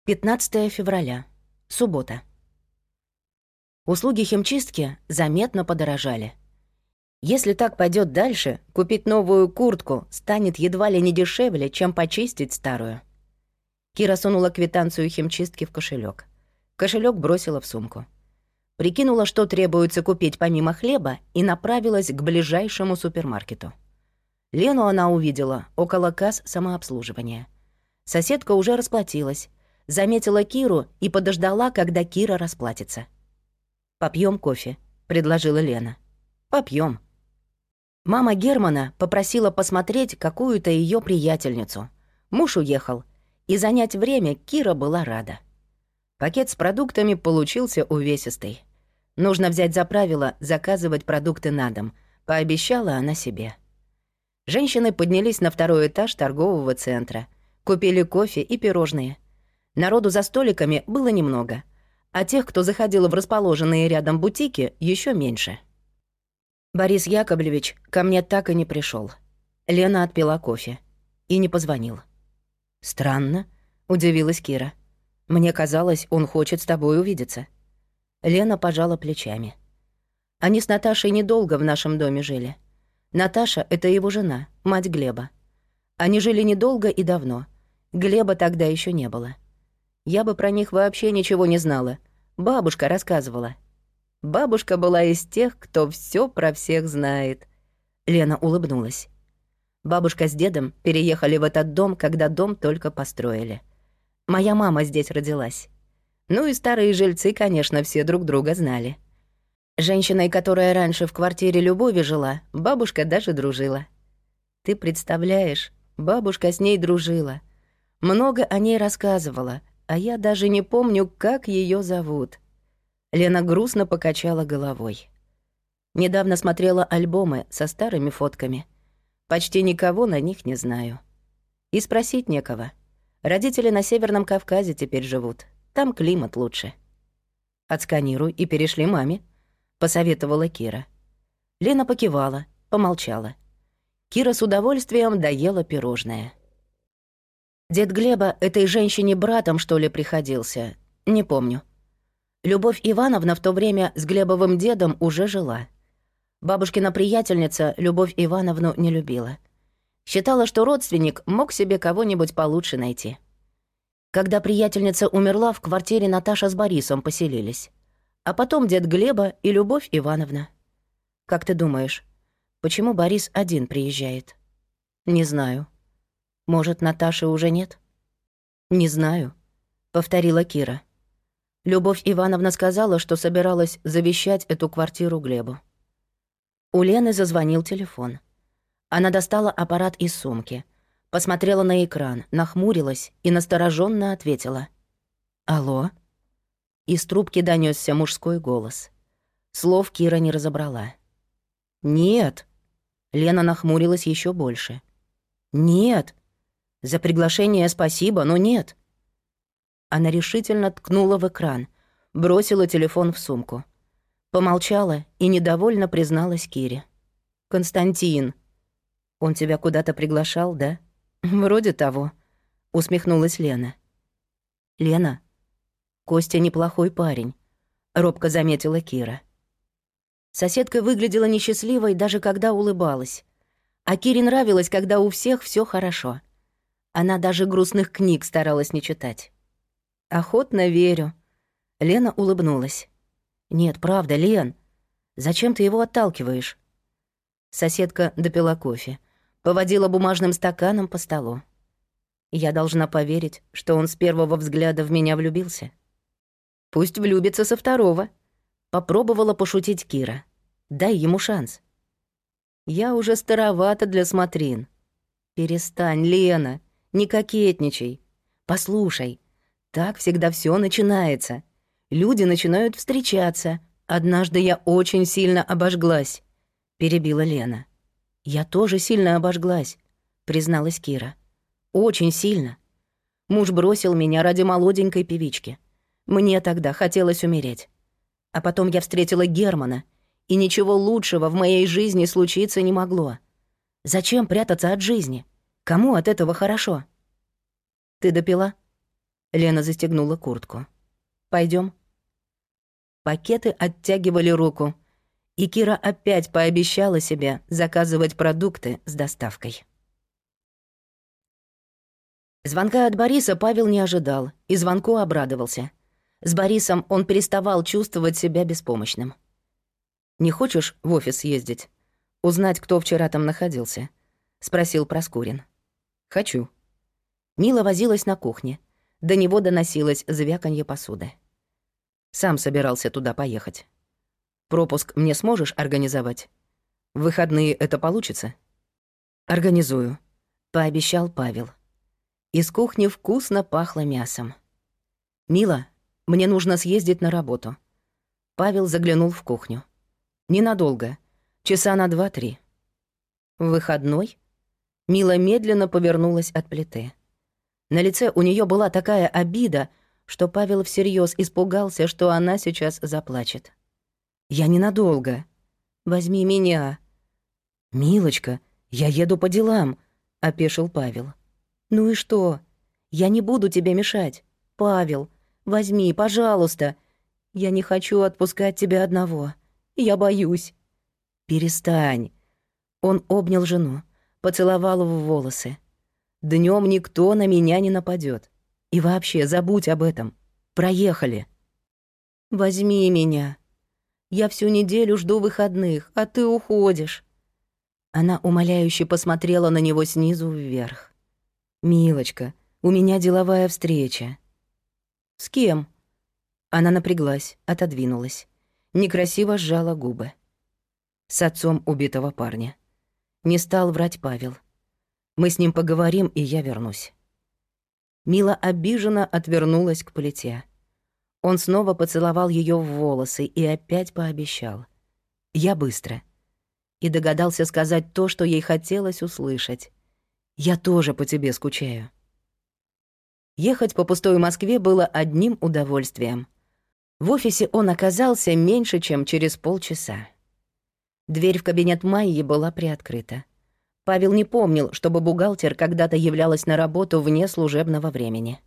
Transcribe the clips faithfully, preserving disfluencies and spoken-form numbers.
пятнадцатое февраля. Суббота. Услуги химчистки заметно подорожали. Если так пойдет дальше, купить новую куртку станет едва ли не дешевле, чем почистить старую. Кира сунула квитанцию химчистки в кошелек. Кошелек бросила в сумку. Прикинула, что требуется купить помимо хлеба, и направилась к ближайшему супермаркету. Лену она увидела около касс самообслуживания. Соседка уже расплатилась. Заметила Киру и подождала, когда Кира расплатится. «Попьём кофе», — предложила Лена. «Попьём». Мама Германа попросила посмотреть какую-то её приятельницу. Муж уехал, и занять время Кира была рада. Пакет с продуктами получился увесистый. Нужно взять за правило заказывать продукты на дом, пообещала она себе. Женщины поднялись на второй этаж торгового центра, купили кофе и пирожные. Народу за столиками было немного, а тех, кто заходил в расположенные рядом бутики, еще меньше. Борис Яковлевич ко мне так и не пришел. Лена отпила кофе и не позвонил. «Странно», — удивилась Кира. «Мне казалось, он хочет с тобой увидеться». Лена пожала плечами. Они с Наташей недолго в нашем доме жили. Наташа — это его жена, мать Глеба. Они жили недолго и давно. Глеба тогда еще не было. Я бы про них вообще ничего не знала. Бабушка рассказывала. Бабушка была из тех, кто все про всех знает. Лена улыбнулась. Бабушка с дедом переехали в этот дом, когда дом только построили. Моя мама здесь родилась. Ну и старые жильцы, конечно, все друг друга знали. Женщиной, которая раньше в квартире Любови жила, бабушка даже дружила. Ты представляешь, бабушка с ней дружила. Много о ней рассказывала, а я даже не помню, как ее зовут. Лена грустно покачала головой. Недавно смотрела альбомы со старыми фотками. Почти никого на них не знаю. И спросить некого. Родители на Северном Кавказе теперь живут. Там климат лучше. «Отсканируй и перешли маме», — посоветовала Кира. Лена покивала, помолчала. Кира с удовольствием доела пирожное. Дед Глеба этой женщине братом, что ли, приходился? Не помню. Любовь Ивановна в то время с Глебовым дедом уже жила. Бабушкина приятельница Любовь Ивановну не любила. Считала, что родственник мог себе кого-нибудь получше найти. Когда приятельница умерла, в квартире Наташа с Борисом поселились. А потом дед Глеба и Любовь Ивановна. Как ты думаешь, почему Борис один приезжает? Не знаю. Может, Наташи уже нет? Не знаю, повторила Кира. Любовь Ивановна сказала, что собиралась завещать эту квартиру Глебу. У Лены зазвонил телефон. Она достала аппарат из сумки, посмотрела на экран, нахмурилась и настороженно ответила. «Алло?» Из трубки донесся мужской голос. Слов Кира не разобрала. «Нет!» Лена нахмурилась еще больше. «Нет! За приглашение спасибо, но нет!» Она решительно ткнула в экран, бросила телефон в сумку. Помолчала и недовольно призналась Кире. «Константин, он тебя куда-то приглашал, да?» «Вроде того», — усмехнулась Лена. «Лена, Костя неплохой парень», — робко заметила Кира. Соседка выглядела несчастливой, даже когда улыбалась. А Кире нравилось, когда у всех все хорошо. Она даже грустных книг старалась не читать. «Охотно верю». Лена улыбнулась. «Нет, правда, Лен, зачем ты его отталкиваешь?» Соседка допила кофе, поводила бумажным стаканом по столу. «Я должна поверить, что он с первого взгляда в меня влюбился». «Пусть влюбится со второго», — попробовала пошутить Кира. «Дай ему шанс». «Я уже старовата для смотрин». «Перестань, Лена, не кокетничай. Послушай, так всегда все начинается. Люди начинают встречаться. Однажды я очень сильно обожглась», — перебила Лена. «Я тоже сильно обожглась», — призналась Кира. «Очень сильно. Муж бросил меня ради молоденькой певички. Мне тогда хотелось умереть. А потом я встретила Германа, и ничего лучшего в моей жизни случиться не могло. Зачем прятаться от жизни? Кому от этого хорошо?» «Ты допила?» Лена застегнула куртку. Пойдем. Пакеты оттягивали руку, и Кира опять пообещала себе заказывать продукты с доставкой. Звонка от Бориса Павел не ожидал и звонку обрадовался. С Борисом он переставал чувствовать себя беспомощным. «Не хочешь в офис съездить? Узнать, кто вчера там находился?» — спросил Проскурин. «Хочу». Мила возилась на кухне. До него доносилось звяканье посуды. «Сам собирался туда поехать. Пропуск мне сможешь организовать? В выходные это получится?» «Организую», — пообещал Павел. Из кухни вкусно пахло мясом. «Мила, мне нужно съездить на работу». Павел заглянул в кухню. «Ненадолго. Часа на два-три». «В выходной?» Мила медленно повернулась от плиты. На лице у нее была такая обида, что Павел всерьез испугался, что она сейчас заплачет. «Я ненадолго. Возьми меня». «Милочка, я еду по делам», — опешил Павел. «Ну и что? Я не буду тебе мешать. Павел, возьми, пожалуйста. Я не хочу отпускать тебя одного. Я боюсь». «Перестань». Он обнял жену, поцеловал в волосы. «Днём никто на меня не нападёт. И вообще, забудь об этом. Проехали». «Возьми меня. Я всю неделю жду выходных, а ты уходишь». Она умоляюще посмотрела на него снизу вверх. «Милочка, у меня деловая встреча». «С кем?» Она напряглась, отодвинулась. Некрасиво сжала губы. «С отцом убитого парня». Не стал врать Павел. «Мы с ним поговорим, и я вернусь». Мила обиженно отвернулась к плите. Он снова поцеловал её в волосы и опять пообещал. «Я быстро». И догадался сказать то, что ей хотелось услышать. «Я тоже по тебе скучаю». Ехать по пустой Москве было одним удовольствием. В офисе он оказался меньше, чем через полчаса. Дверь в кабинет Майи была приоткрыта. Павел не помнил, чтобы бухгалтер когда-то являлась на работу вне служебного времени.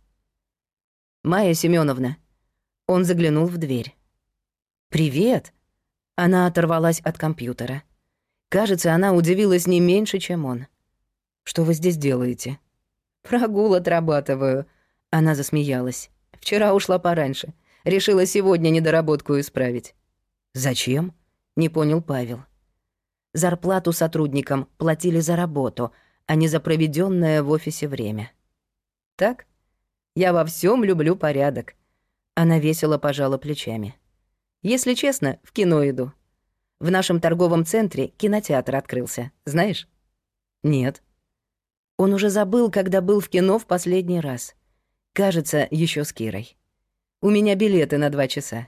«Майя Семёновна». Он заглянул в дверь. «Привет!» Она оторвалась от компьютера. Кажется, она удивилась не меньше, чем он. «Что вы здесь делаете?» «Прогул отрабатываю», — она засмеялась. «Вчера ушла пораньше. Решила сегодня недоработку исправить». «Зачем?» — не понял Павел. Зарплату сотрудникам платили за работу, а не за проведённое в офисе время. «Так? Я во всём люблю порядок». Она весело пожала плечами. «Если честно, в кино иду. В нашем торговом центре кинотеатр открылся, знаешь?» «Нет». Он уже забыл, когда был в кино в последний раз. Кажется, ещё с Кирой. «У меня билеты на два часа».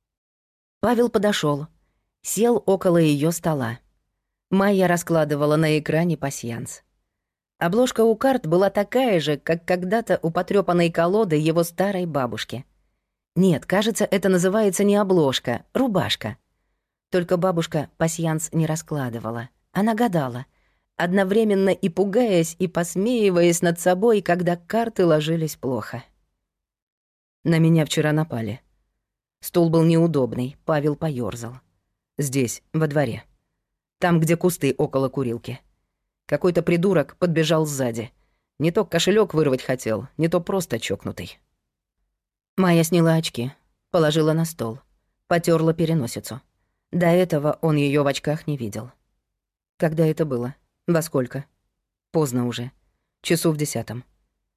Павел подошёл, сел около её стола. Майя раскладывала на экране пасьянс. Обложка у карт была такая же, как когда-то у потрёпанной колоды его старой бабушки. Нет, кажется, это называется не обложка, рубашка. Только бабушка пасьянс не раскладывала. Она гадала, одновременно и пугаясь, и посмеиваясь над собой, когда карты ложились плохо. «На меня вчера напали. Стул был неудобный, Павел поёрзал. Здесь, во дворе. Там, где кусты около курилки. Какой-то придурок подбежал сзади. Не то кошелек вырвать хотел, не то просто чокнутый». Майя сняла очки, положила на стол, потёрла переносицу. До этого он её в очках не видел. «Когда это было? Во сколько?» «Поздно уже. Часу в десятом.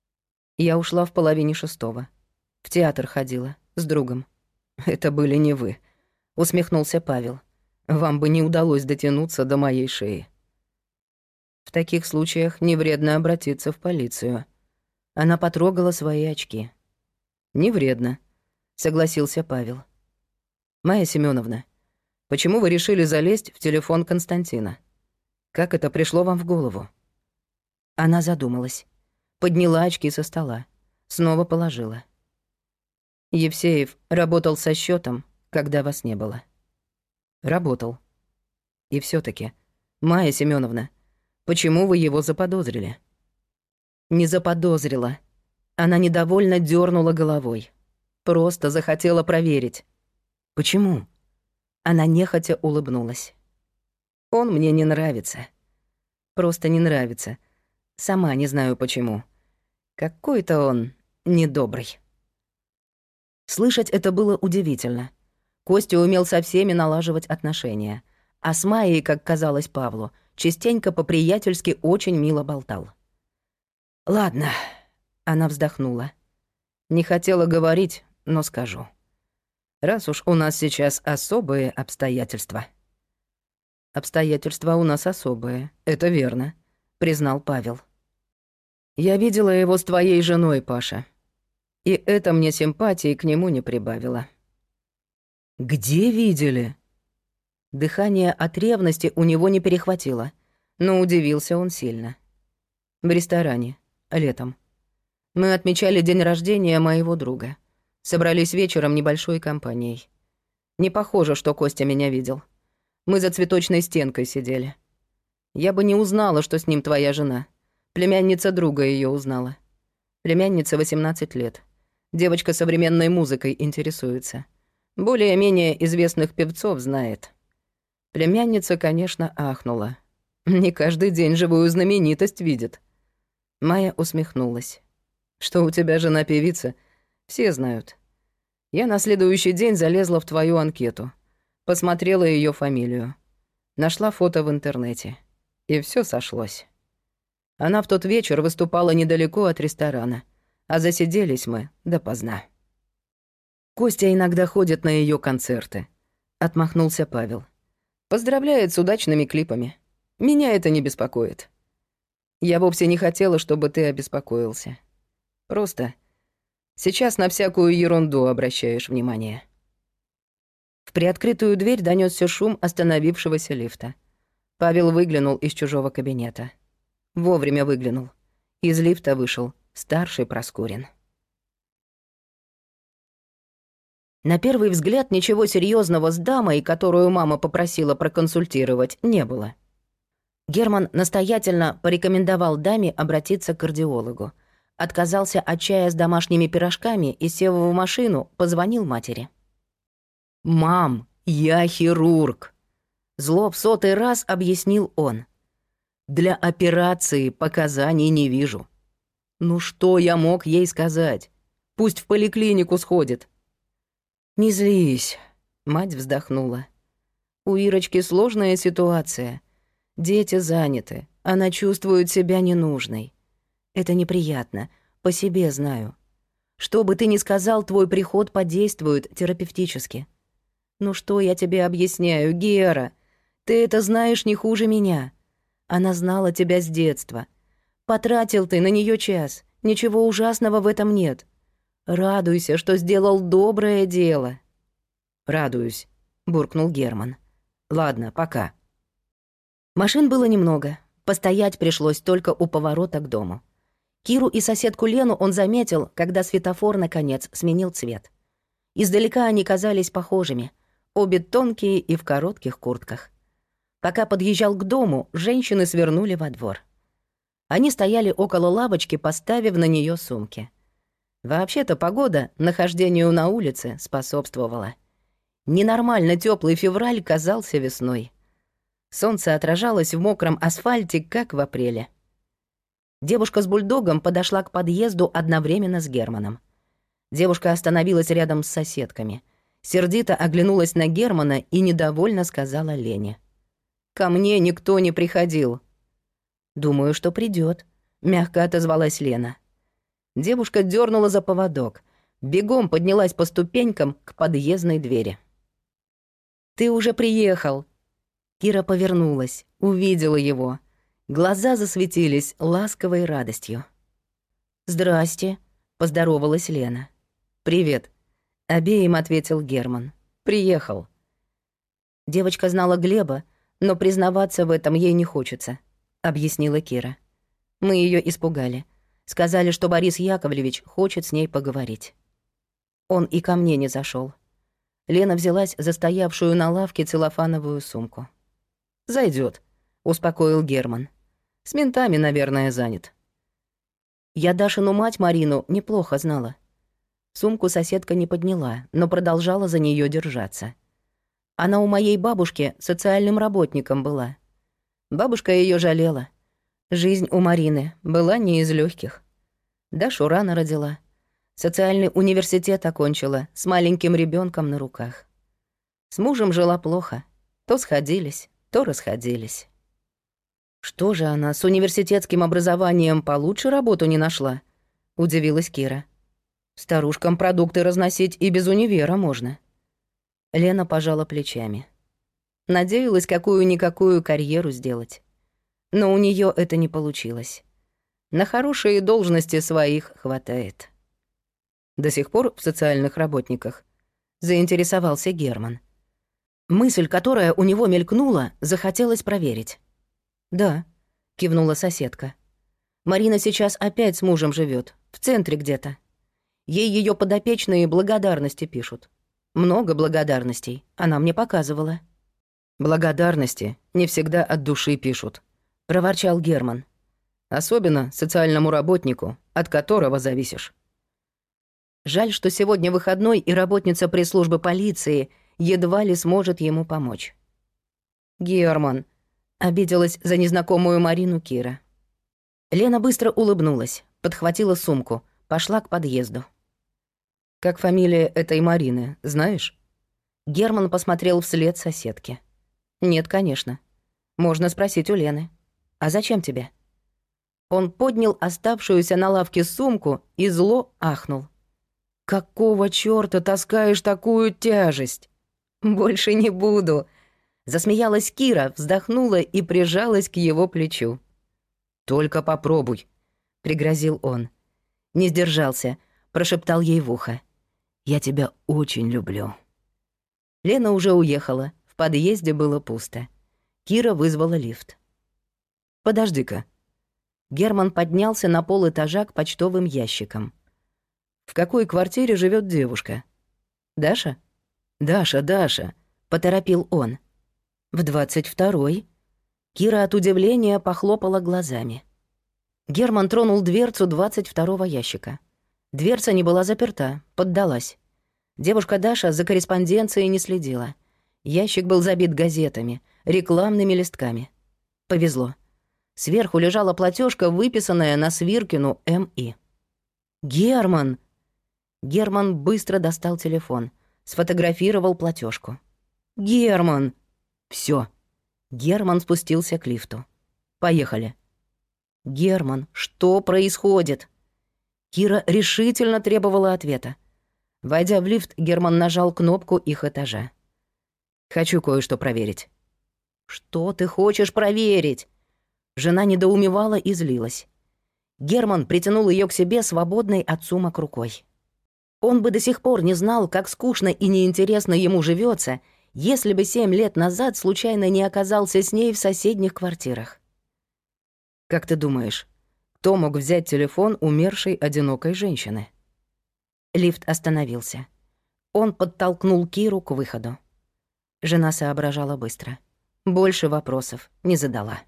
Я ушла в половине шестого. В театр ходила, с другом». «Это были не вы», — усмехнулся Павел. «Вам бы не удалось дотянуться до моей шеи». В таких случаях не вредно обратиться в полицию. Она потрогала свои очки. «Не вредно», — согласился Павел. «Майя Семёновна, почему вы решили залезть в телефон Константина? Как это пришло вам в голову?» Она задумалась, подняла очки со стола, снова положила. «Евсеев работал со счётом, когда вас не было». «Работал. И всё-таки, Майя Семёновна, почему вы его заподозрили?» «Не заподозрила. Она недовольно дернула головой. Просто захотела проверить. Почему? Она нехотя улыбнулась. Он мне не нравится. Просто не нравится. Сама не знаю почему. Какой-то он недобрый. Слышать это было удивительно. Костя умел со всеми налаживать отношения, а с Майей, как казалось Павлу, частенько по-приятельски очень мило болтал. «Ладно», — она вздохнула. «Не хотела говорить, но скажу. Раз уж у нас сейчас особые обстоятельства». «Обстоятельства у нас особые, это верно», — признал Павел. «Я видела его с твоей женой, Паша. И это мне симпатии к нему не прибавило». «Где видели?» Дыхание от ревности у него не перехватило, но удивился он сильно. «В ресторане. Летом. Мы отмечали день рождения моего друга. Собрались вечером небольшой компанией. Не похоже, что Костя меня видел. Мы за цветочной стенкой сидели. Я бы не узнала, что с ним твоя жена. Племянница друга ее узнала. Племянница восемнадцать лет. Девочка современной музыкой интересуется. Более-менее известных певцов знает. Племянница, конечно, ахнула. Не каждый день живую знаменитость видит. Майя усмехнулась. Что у тебя жена певица, все знают. Я на следующий день залезла в твою анкету. Посмотрела ее фамилию. Нашла фото в интернете. И все сошлось. Она в тот вечер выступала недалеко от ресторана, а засиделись мы допоздна. Костя иногда ходит на ее концерты. Отмахнулся Павел. Поздравляет с удачными клипами. Меня это не беспокоит. Я вовсе не хотела, чтобы ты обеспокоился. Просто сейчас на всякую ерунду обращаешь внимание». В приоткрытую дверь донёсся шум остановившегося лифта. Павел выглянул из чужого кабинета. Вовремя выглянул. Из лифта вышел старший Проскурин. На первый взгляд ничего серьезного с дамой, которую мама попросила проконсультировать, не было. Герман настоятельно порекомендовал даме обратиться к кардиологу. Отказался от чая с домашними пирожками и, сев в машину, позвонил матери. «Мам, я хирург», — зло в сотый раз объяснил он. «Для операции показаний не вижу». Ну что я мог ей сказать? Пусть в поликлинику сходит. «Не злись», — мать вздохнула. «У Ирочки сложная ситуация. Дети заняты, она чувствует себя ненужной. Это неприятно, по себе знаю. Что бы ты ни сказал, твой приход подействует терапевтически. Ну что я тебе объясняю, Гера? Ты это знаешь не хуже меня. Она знала тебя с детства. Потратил ты на нее час, ничего ужасного в этом нет. Радуйся, что сделал доброе дело». «Радуюсь», — буркнул Герман. «Ладно, пока». Машин было немного. Постоять пришлось только у поворота к дому. Киру и соседку Лену он заметил, когда светофор, наконец, сменил цвет. Издалека они казались похожими. Обе тонкие и в коротких куртках. Пока подъезжал к дому, женщины свернули во двор. Они стояли около лавочки, поставив на нее сумки. Вообще-то погода нахождению на улице способствовала. Ненормально теплый февраль казался весной. Солнце отражалось в мокром асфальте, как в апреле. Девушка с бульдогом подошла к подъезду одновременно с Германом. Девушка остановилась рядом с соседками. Сердито оглянулась на Германа и недовольно сказала Лене: «Ко мне никто не приходил». «Думаю, что придёт», — мягко отозвалась Лена. Девушка дёрнула за поводок, бегом поднялась по ступенькам к подъездной двери. «Ты уже приехал». Кира повернулась, увидела его. Глаза засветились ласковой радостью. «Здрасте», — поздоровалась Лена. «Привет», — обеим ответил Герман. «Приехал». Девочка знала Глеба, но признаваться в этом ей не хочется, — объяснила Кира. «Мы её испугали. Сказали, что Борис Яковлевич хочет с ней поговорить. Он и ко мне не зашёл». Лена взялась за стоявшую на лавке целлофановую сумку. «Зайдёт», — успокоил Герман. «С ментами, наверное, занят». Я Дашину мать Марину неплохо знала. Сумку соседка не подняла, но продолжала за нее держаться. Она у моей бабушки социальным работником была. Бабушка ее жалела. Жизнь у Марины была не из легких. Дашу рано родила. Социальный университет окончила с маленьким ребенком на руках. С мужем жила плохо. То сходились, то расходились. «Что же она с университетским образованием получше работу не нашла?» — удивилась Кира. «Старушкам продукты разносить и без универа можно». Лена пожала плечами. Надеялась какую-никакую карьеру сделать. Но у нее это не получилось. На хорошие должности своих хватает. До сих пор в социальных работниках заинтересовался Герман. Мысль, которая у него мелькнула, захотелось проверить. «Да», — кивнула соседка. «Марина сейчас опять с мужем живет, в центре где-то. Ей ее подопечные благодарности пишут. Много благодарностей, она мне показывала». «Благодарности не всегда от души пишут», — проворчал Герман. «Особенно социальному работнику, от которого зависишь». Жаль, что сегодня выходной, и работница пресс-службы полиции едва ли сможет ему помочь. «Герман», — обиделась за незнакомую Марину Кира. Лена быстро улыбнулась, подхватила сумку, пошла к подъезду. «Как фамилия этой Марины, знаешь?» Герман посмотрел вслед соседке. «Нет, конечно. Можно спросить у Лены. А зачем тебе?» Он поднял оставшуюся на лавке сумку и зло ахнул. «Какого чёрта таскаешь такую тяжесть?» «Больше не буду», — засмеялась Кира, вздохнула и прижалась к его плечу. «Только попробуй», — пригрозил он. Не сдержался, прошептал ей в ухо. «Я тебя очень люблю». Лена уже уехала, в подъезде было пусто. Кира вызвала лифт. «Подожди-ка». Герман поднялся на полэтажа к почтовым ящикам. «В какой квартире живет девушка?» «Даша?» «Даша, Даша», — поторопил он. «В двадцать второй». Кира от удивления похлопала глазами. Герман тронул дверцу двадцать второго ящика. Дверца не была заперта, поддалась. Девушка Даша за корреспонденцией не следила. Ящик был забит газетами, рекламными листками. Повезло. Сверху лежала платежка, выписанная на Свиркину М И. «Герман!» Герман быстро достал телефон, сфотографировал платежку. «Герман!» Все. Герман спустился к лифту. «Поехали». «Герман, что происходит?» Кира решительно требовала ответа. Войдя в лифт, Герман нажал кнопку их этажа. «Хочу кое-что проверить». «Что ты хочешь проверить?» Жена недоумевала и злилась. Герман притянул ее к себе свободной от сумок рукой. Он бы до сих пор не знал, как скучно и неинтересно ему живется, если бы семь лет назад случайно не оказался с ней в соседних квартирах. «Как ты думаешь, кто мог взять телефон умершей одинокой женщины?» Лифт остановился. Он подтолкнул Киру к выходу. Жена соображала быстро. Больше вопросов не задала.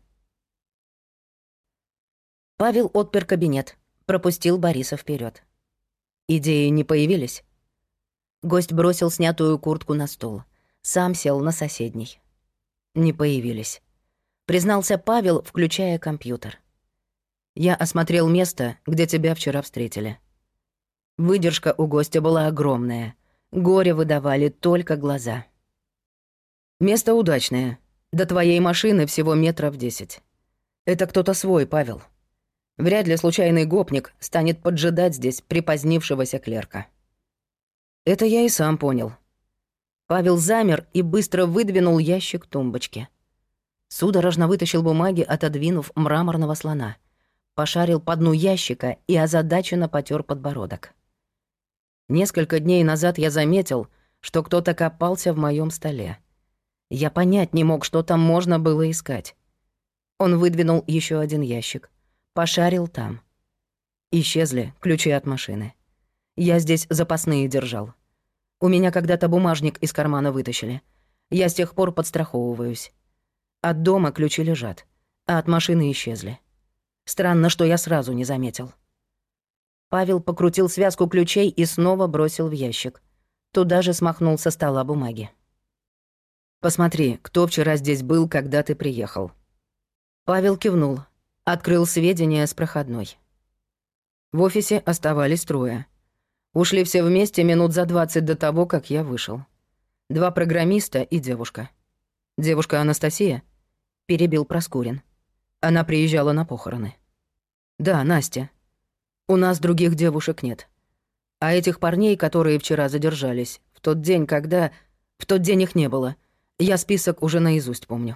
Павел отпер кабинет, пропустил Бориса вперед. «Идеи не появились?» Гость бросил снятую куртку на стол. Сам сел на соседний. «Не появились», — признался Павел, включая компьютер. «Я осмотрел место, где тебя вчера встретили. Выдержка у гостя была огромная. Горе выдавали только глаза. Место удачное. До твоей машины всего метров десять. Это кто-то свой, Павел. Вряд ли случайный гопник станет поджидать здесь припозднившегося клерка». Это я и сам понял. Павел замер и быстро выдвинул ящик тумбочки. Судорожно вытащил бумаги, отодвинув мраморного слона. Пошарил по дну ящика и озадаченно потер подбородок. Несколько дней назад я заметил, что кто-то копался в моем столе. Я понять не мог, что там можно было искать. Он выдвинул еще один ящик. Пошарил там. Исчезли ключи от машины. Я здесь запасные держал. У меня когда-то бумажник из кармана вытащили. Я с тех пор подстраховываюсь. От дома ключи лежат, а от машины исчезли. Странно, что я сразу не заметил. Павел покрутил связку ключей и снова бросил в ящик. Туда же смахнул со стола бумаги. «Посмотри, кто вчера здесь был, когда ты приехал». Павел кивнул, открыл сведения с проходной. В офисе оставались трое. Ушли все вместе минут за двадцать до того, как я вышел. Два программиста и девушка. «Девушка Анастасия?» — перебил Проскурин. Она приезжала на похороны. «Да, Настя. У нас других девушек нет. А этих парней, которые вчера задержались, в тот день, когда... В тот день их не было. Я список уже наизусть помню».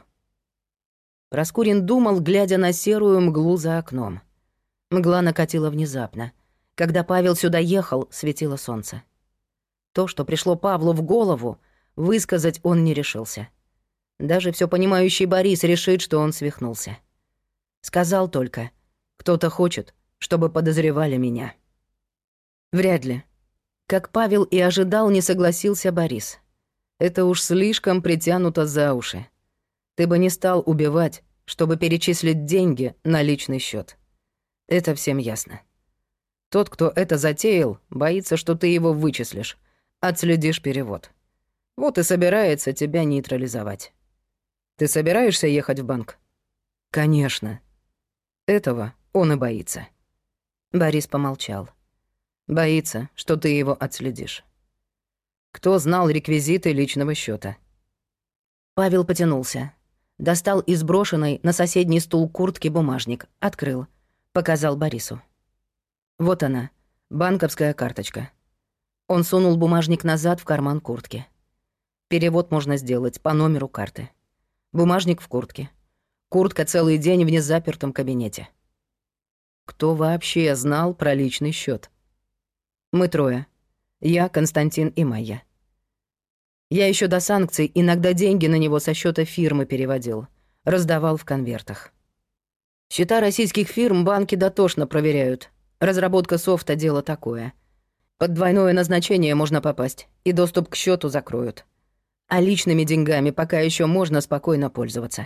Проскурин думал, глядя на серую мглу за окном. Мгла накатила внезапно. Когда Павел сюда ехал, светило солнце. То, что пришло Павлу в голову, высказать он не решился. Даже всё понимающий Борис решит, что он свихнулся. Сказал только: «Кто-то хочет, чтобы подозревали меня». Вряд ли. Как Павел и ожидал, не согласился Борис. Это уж слишком притянуто за уши. Ты бы не стал убивать, чтобы перечислить деньги на личный счёт. Это всем ясно. Тот, кто это затеял, боится, что ты его вычислишь, отследишь перевод. Вот и собирается тебя нейтрализовать. Ты собираешься ехать в банк? Конечно. Этого он и боится. Борис помолчал. Боится, что ты его отследишь. Кто знал реквизиты личного счета? Павел потянулся. Достал из брошенной на соседний стул куртки бумажник, открыл, показал Борису. Вот она, банковская карточка. Он сунул бумажник назад в карман куртки. Перевод можно сделать по номеру карты. Бумажник в куртке. Куртка целый день в незапертом кабинете. Кто вообще знал про личный счет? Мы трое. Я, Константин и Майя. Я еще до санкций иногда деньги на него со счета фирмы переводил, раздавал в конвертах. Счета российских фирм банки дотошно проверяют. Разработка софта — дело такое. Под двойное назначение можно попасть, и доступ к счету закроют. А личными деньгами пока еще можно спокойно пользоваться.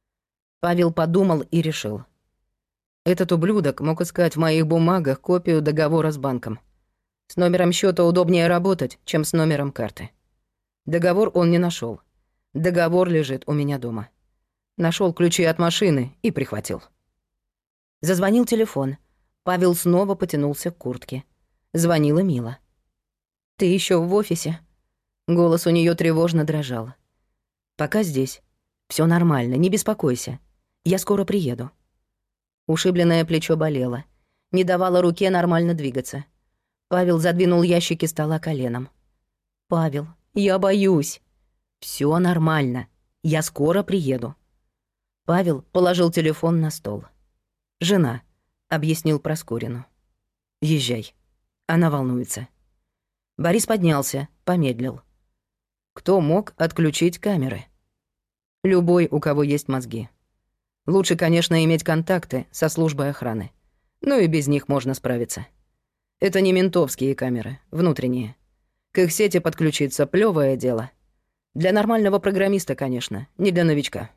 Павел подумал и решил. Этот ублюдок мог искать в моих бумагах копию договора с банком. С номером счета удобнее работать, чем с номером карты. Договор он не нашел. Договор лежит у меня дома. Нашел ключи от машины и прихватил. Зазвонил телефон. Павел снова потянулся к куртке. Звонила Мила. «Ты еще в офисе?» Голос у нее тревожно дрожал. «Пока здесь. Все нормально, не беспокойся. Я скоро приеду». Ушибленное плечо болело. Не давало руке нормально двигаться. Павел задвинул ящики стола коленом. «Павел, я боюсь». Все нормально. Я скоро приеду». Павел положил телефон на стол. «Жена», — объяснил Проскурину. «Езжай. Она волнуется». Борис поднялся, помедлил. Кто мог отключить камеры? Любой, у кого есть мозги. Лучше, конечно, иметь контакты со службой охраны. Но и без них можно справиться. Это не ментовские камеры, внутренние. К их сети подключиться — плевое дело. Для нормального программиста, конечно, не для новичка.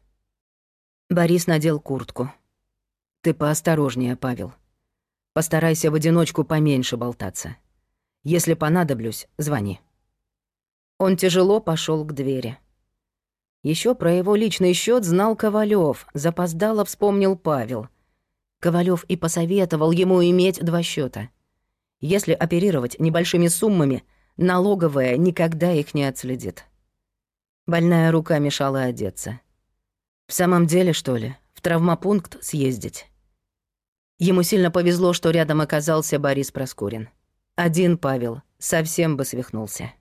Борис надел куртку. «Ты поосторожнее, Павел. Постарайся в одиночку поменьше болтаться. Если понадоблюсь, звони». Он тяжело пошел к двери. Еще про его личный счет знал Ковалев, запоздало вспомнил Павел. Ковалев и посоветовал ему иметь два счета. Если оперировать небольшими суммами, налоговая никогда их не отследит. Больная рука мешала одеться. В самом деле, что ли, в травмопункт съездить? Ему сильно повезло, что рядом оказался Борис Проскурин. Один Павел совсем бы свихнулся.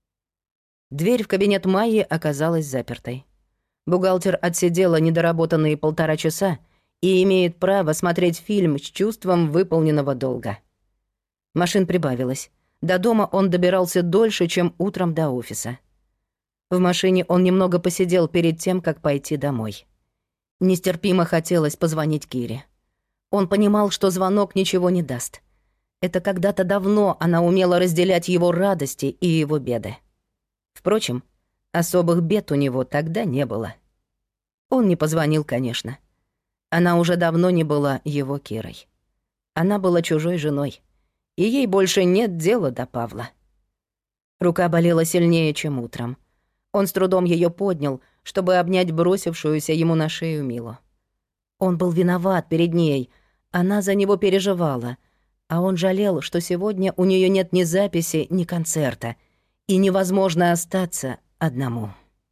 Дверь в кабинет Майи оказалась запертой. Бухгалтер отсидела недоработанные полтора часа и имеет право смотреть фильм с чувством выполненного долга. Машин прибавилось. До дома он добирался дольше, чем утром до офиса. В машине он немного посидел перед тем, как пойти домой. Нестерпимо хотелось позвонить Кире. Он понимал, что звонок ничего не даст. Это когда-то давно она умела разделять его радости и его беды. Впрочем, особых бед у него тогда не было. Он не позвонил, конечно. Она уже давно не была его Кирой. Она была чужой женой. и ей больше нет дела до Павла. Рука болела сильнее, чем утром. Он с трудом ее поднял, чтобы обнять бросившуюся ему на шею Милу. Он был виноват перед ней, она за него переживала, а он жалел, что сегодня у нее нет ни записи, ни концерта, и невозможно остаться одному.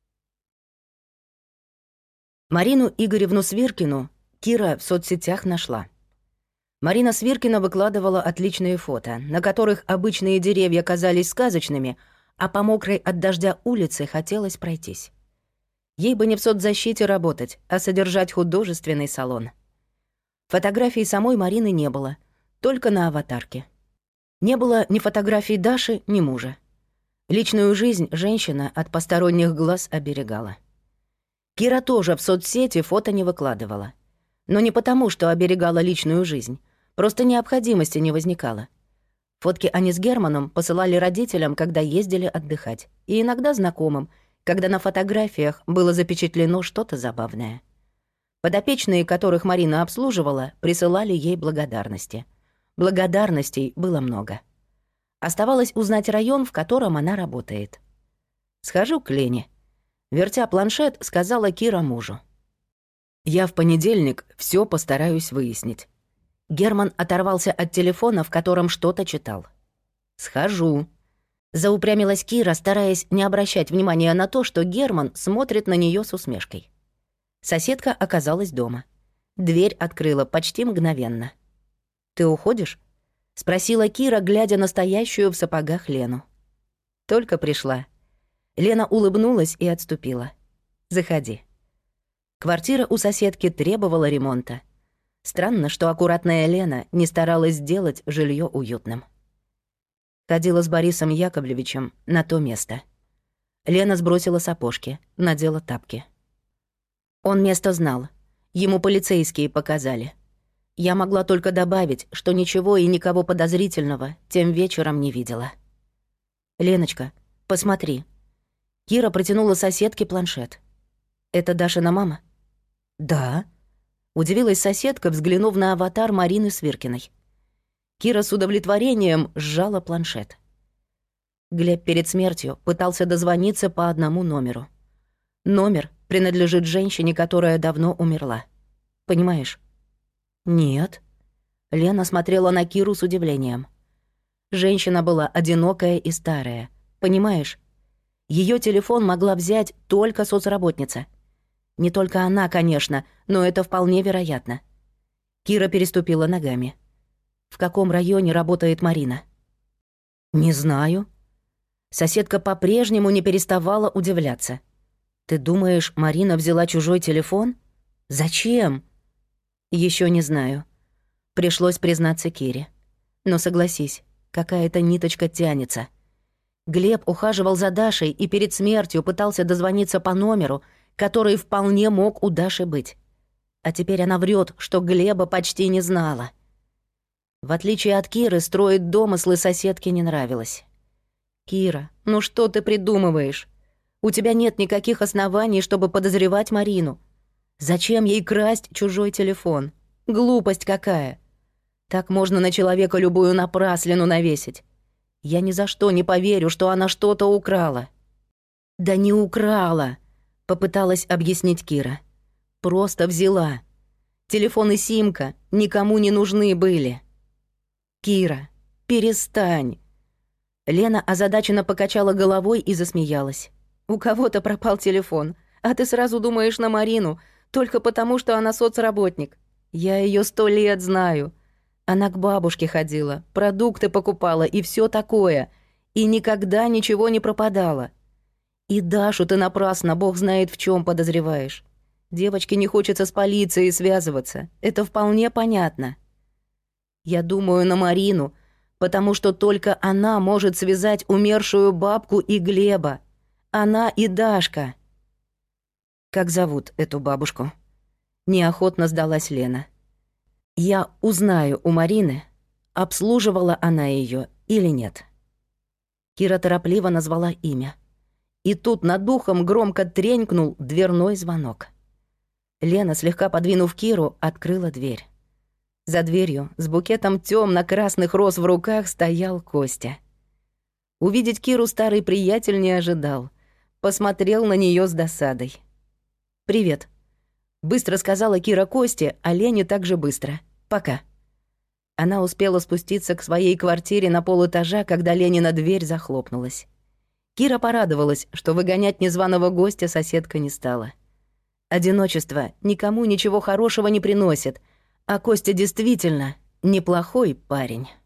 Марину Игоревну Свиркину Кира в соцсетях нашла. Марина Свиркина выкладывала отличные фото, на которых обычные деревья казались сказочными, а по мокрой от дождя улице хотелось пройтись. Ей бы не в соцзащите работать, а содержать художественный салон. Фотографий самой Марины не было, только на аватарке. Не было ни фотографий Даши, ни мужа. Личную жизнь женщина от посторонних глаз оберегала. Кира тоже в соцсети фото не выкладывала. Но не потому, что оберегала личную жизнь. Просто необходимости не возникало. Фотки они с Германом посылали родителям, когда ездили отдыхать, и иногда знакомым, когда на фотографиях было запечатлено что-то забавное. Подопечные, которых Марина обслуживала, присылали ей благодарности. Благодарностей было много. Оставалось узнать район, в котором она работает. «Схожу к Лене», — вертя планшет, сказала Кира мужу. «Я в понедельник все постараюсь выяснить». Герман оторвался от телефона, в котором что-то читал. «Схожу», — заупрямилась Кира, стараясь не обращать внимания на то, что Герман смотрит на нее с усмешкой. Соседка оказалась дома. Дверь открыла почти мгновенно. «Ты уходишь?» — спросила Кира, глядя на стоящую в сапогах Лену. «Только пришла». Лена улыбнулась и отступила. «Заходи». Квартира у соседки требовала ремонта. Странно, что аккуратная Лена не старалась сделать жилье уютным. Ходила с Борисом Яковлевичем на то место. Лена сбросила сапожки, надела тапки. Он место знал. Ему полицейские показали. Я могла только добавить, что ничего и никого подозрительного тем вечером не видела. «Леночка, посмотри». Кира протянула соседке планшет. «Это Дашина мама?» «Да», — удивилась соседка, взглянув на аватар Марины Свиркиной. Кира с удовлетворением сжала планшет. Глеб перед смертью пытался дозвониться по одному номеру. Номер принадлежит женщине, которая давно умерла. Понимаешь? «Нет». Лена смотрела на Киру с удивлением. Женщина была одинокая и старая. Понимаешь? Ее телефон могла взять только соцработница. Не только она, конечно, но это вполне вероятно. Кира переступила ногами. В каком районе работает Марина? «Не знаю». Соседка по-прежнему не переставала удивляться. «Ты думаешь, Марина взяла чужой телефон? Зачем?» Еще не знаю. Пришлось признаться Кире. Но согласись, какая-то ниточка тянется. Глеб ухаживал за Дашей и перед смертью пытался дозвониться по номеру, который вполне мог у Даши быть. А теперь она врет, что Глеба почти не знала. В отличие от Киры, строить домыслы соседке не нравилось. «Кира, ну что ты придумываешь? У тебя нет никаких оснований, чтобы подозревать Марину. Зачем ей красть чужой телефон? Глупость какая! Так можно на человека любую напраслину навесить. Я ни за что не поверю, что она что-то украла». «Да не украла», — попыталась объяснить Кира. «Просто взяла. Телефон и симка никому не нужны были». «Кира, перестань». Лена озадаченно покачала головой и засмеялась. «У кого-то пропал телефон, а ты сразу думаешь на Марину, только потому, что она соцработник. Я ее сто лет знаю. Она к бабушке ходила, продукты покупала и все такое, и никогда ничего не пропадала. И Дашу ты напрасно, бог знает в чем подозреваешь. Девочке не хочется с полицией связываться, это вполне понятно. Я думаю на Марину, потому что только она может связать умершую бабку и Глеба. Она и Дашка». «Как зовут эту бабушку?» Неохотно сдалась Лена. «Я узнаю у Марины, обслуживала она ее или нет». Кира торопливо назвала имя. И тут над духом громко тренькнул дверной звонок. Лена, слегка подвинув Киру, открыла дверь. За дверью с букетом темно-красных роз в руках стоял Костя. Увидеть Киру старый приятель не ожидал. Посмотрел на нее с досадой. «Привет», — быстро сказала Кира Косте, а Лене также быстро. «Пока». Она успела спуститься к своей квартире на полэтажа, когда Ленина дверь захлопнулась. Кира порадовалась, что выгонять незваного гостя соседка не стала. Одиночество никому ничего хорошего не приносит, а Костя действительно неплохой парень.